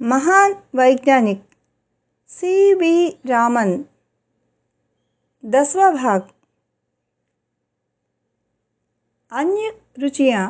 महान वैज्ञानिक सी.वी. रामन। 10वां भाग। अन्य रुचियाँ।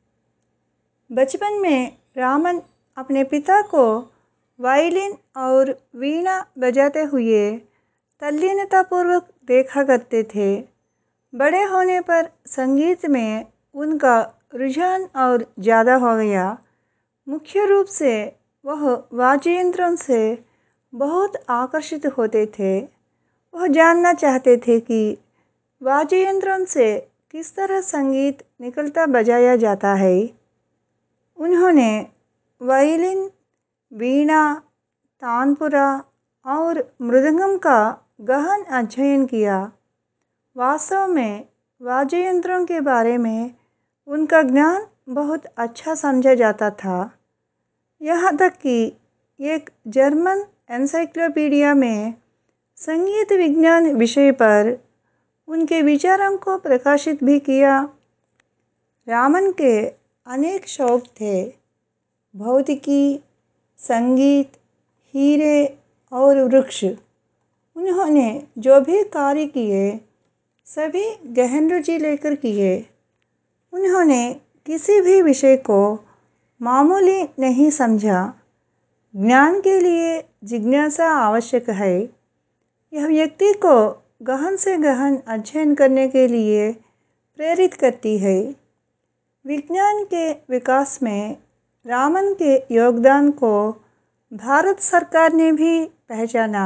बचपन में रामन अपने पिता को वायलिन और वीणा बजाते हुए तल्लीनतापूर्वक देखा करते थे। बड़े होने पर संगीत में उनका रुझान और ज़्यादा हो गया। मुख्य रूप से वह वाद्य यंत्रों से बहुत आकर्षित होते थे। वह जानना चाहते थे कि वाद्य यंत्रों से किस तरह संगीत निकलता बजाया जाता है। उन्होंने वायलिन, वीणा, तानपुरा और मृदंगम का गहन अध्ययन किया। वास्तव में वाद्य यंत्रों के बारे में उनका ज्ञान बहुत अच्छा समझा जाता था। यहाँ तक कि एक जर्मन एनसाइक्लोपीडिया में संगीत विज्ञान विषय पर उनके विचारों को प्रकाशित भी किया। रामन के अनेक शौक थे: भौतिकी, संगीत, हीरे और वृक्ष। उन्होंने जो भी कार्य किए सभी गहन रुचि लेकर किए। उन्होंने किसी भी विषय को मामूली नहीं समझा। ज्ञान के लिए जिज्ञासा आवश्यक है। यह व्यक्ति को गहन से गहन अध्ययन करने के लिए प्रेरित करती है। विज्ञान के विकास में रामन के योगदान को भारत सरकार ने भी पहचाना।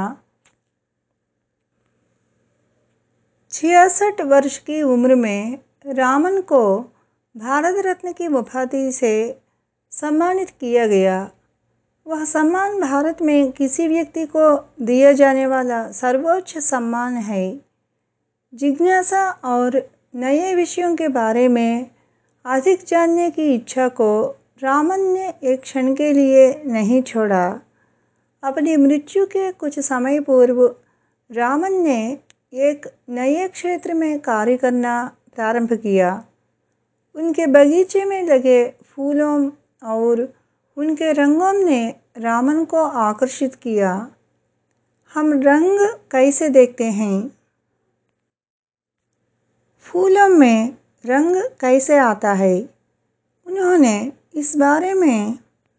66 वर्ष की उम्र में रामन को भारत रत्न की उपाधि से सम्मानित किया गया। वह सम्मान भारत में किसी व्यक्ति को दिया जाने वाला सर्वोच्च सम्मान है। जिज्ञासा और नए विषयों के बारे में अधिक जानने की इच्छा को रामन ने एक क्षण के लिए नहीं छोड़ा। अपनी मृत्यु के कुछ समय पूर्व रामन ने एक नए क्षेत्र में कार्य करना प्रारंभ किया। उनके बगीचे में लगे फूलों और उनके रंगों ने रामन को आकर्षित किया। हम रंग कैसे देखते हैं? फूलों में रंग कैसे आता है? उन्होंने इस बारे में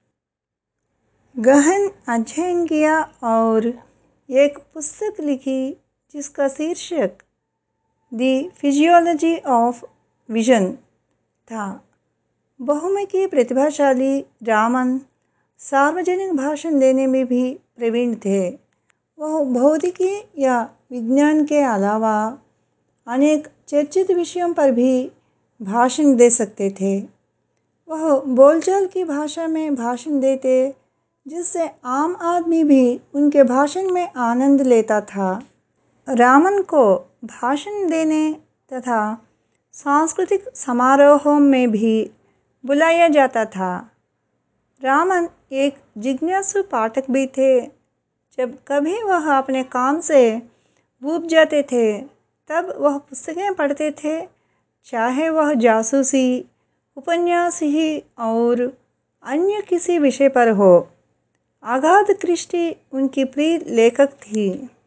गहन अध्ययन किया और एक पुस्तक लिखी जिसका शीर्षक द फिजियोलॉजी ऑफ विजन था। बहुमुखी प्रतिभाशाली रामन सार्वजनिक भाषण देने में भी प्रवीण थे। वह भौतिकी या विज्ञान के अलावा अनेक चर्चित विषयों पर भी भाषण दे सकते थे। वह बोलचाल की भाषा में भाषण देते जिससे आम आदमी भी उनके भाषण में आनंद लेता था। रामन को भाषण देने तथा सांस्कृतिक समारोहों में भी बुलाया जाता था। रामन एक जिज्ञासु पाठक भी थे। जब कभी वह अपने काम से ऊब जाते थे तब वह पुस्तकें पढ़ते थे, चाहे वह जासूसी, उपन्यास ही और अन्य किसी विषय पर हो। अगाथा क्रिस्टी उनकी प्रिय लेखक थी।